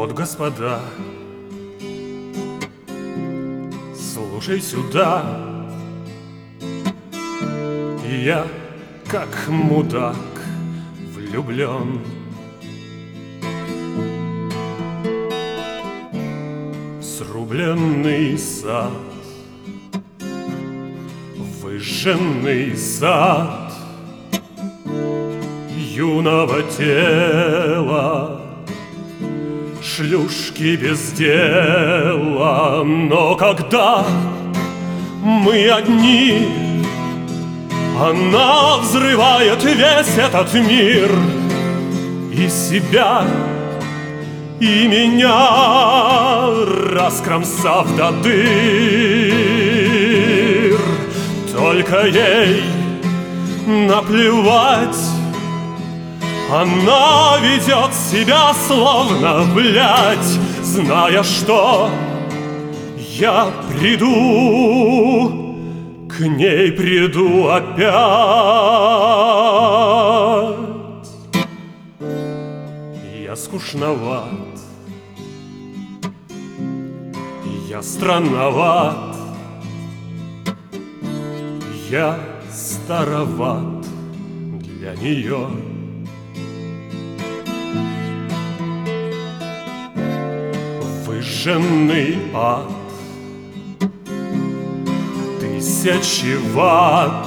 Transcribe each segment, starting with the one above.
Вот, господа, слушай сюда. Я, как мудак, влюблен. Срубленный сад, выжженный сад юного тела, шлюшки без дела. Но когда мы одни, она взрывает весь этот мир, и себя, и меня, раскромсав до дыр. Только ей наплевать, она ведет себя словно блядь, зная, что я приду, к ней приду опять. Я скучноват, я странноват, я староват для нее. Выжженный ад, тысячи ватт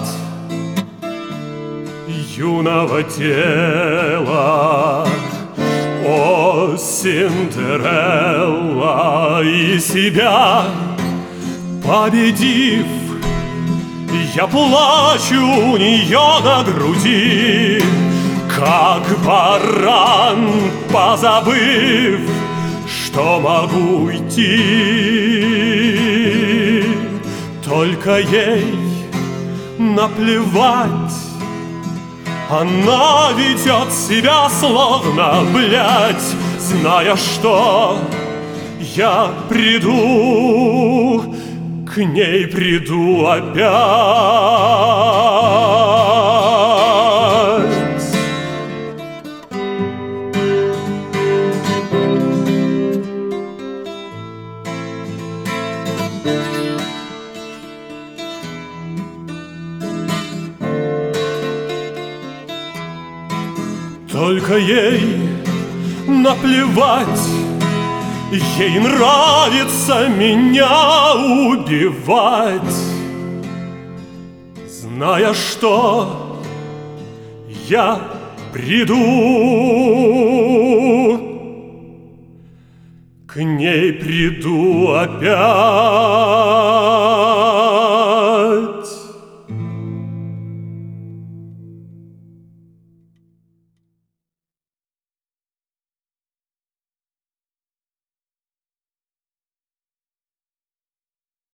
юного тела. О, Синдерелла, и себя победив, я плачу у нее на груди, как баран, позабыв, что могу уйти. Только ей наплевать, она ведет себя словно блядь, зная, что я приду, к ней приду опять. Только ей наплевать, ей нравится меня убивать, зная, что я приду, к ней приду опять.